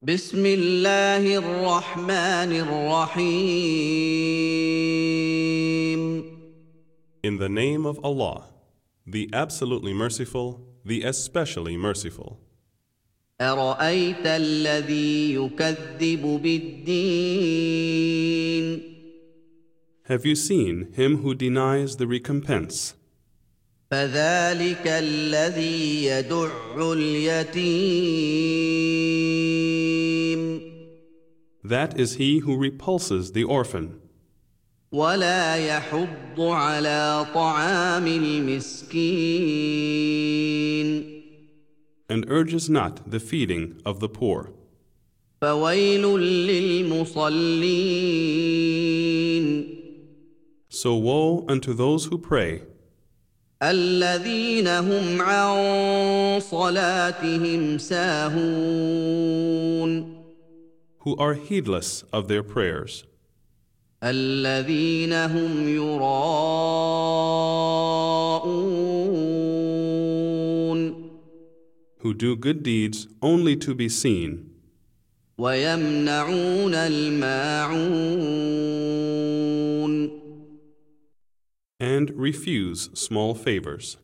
بسم الله الرحمن الرحيم In the name of Allah, the absolutely merciful, the especially merciful. أرأيت الذي يكذب بالدين Have you seen him who denies the recompense? فذلك الذي يدع اليتيم That is he who repulses the orphan ولا يحض على طعام المسكين and urges not the feeding of the poor. فويل للمصلين So woe unto those who pray, الذين هم عن صلاتهم ساهون who are heedless of their prayers, الذين هم يراءون who do good deeds only to be seen, ويمنعون الماعون and refuse small favors.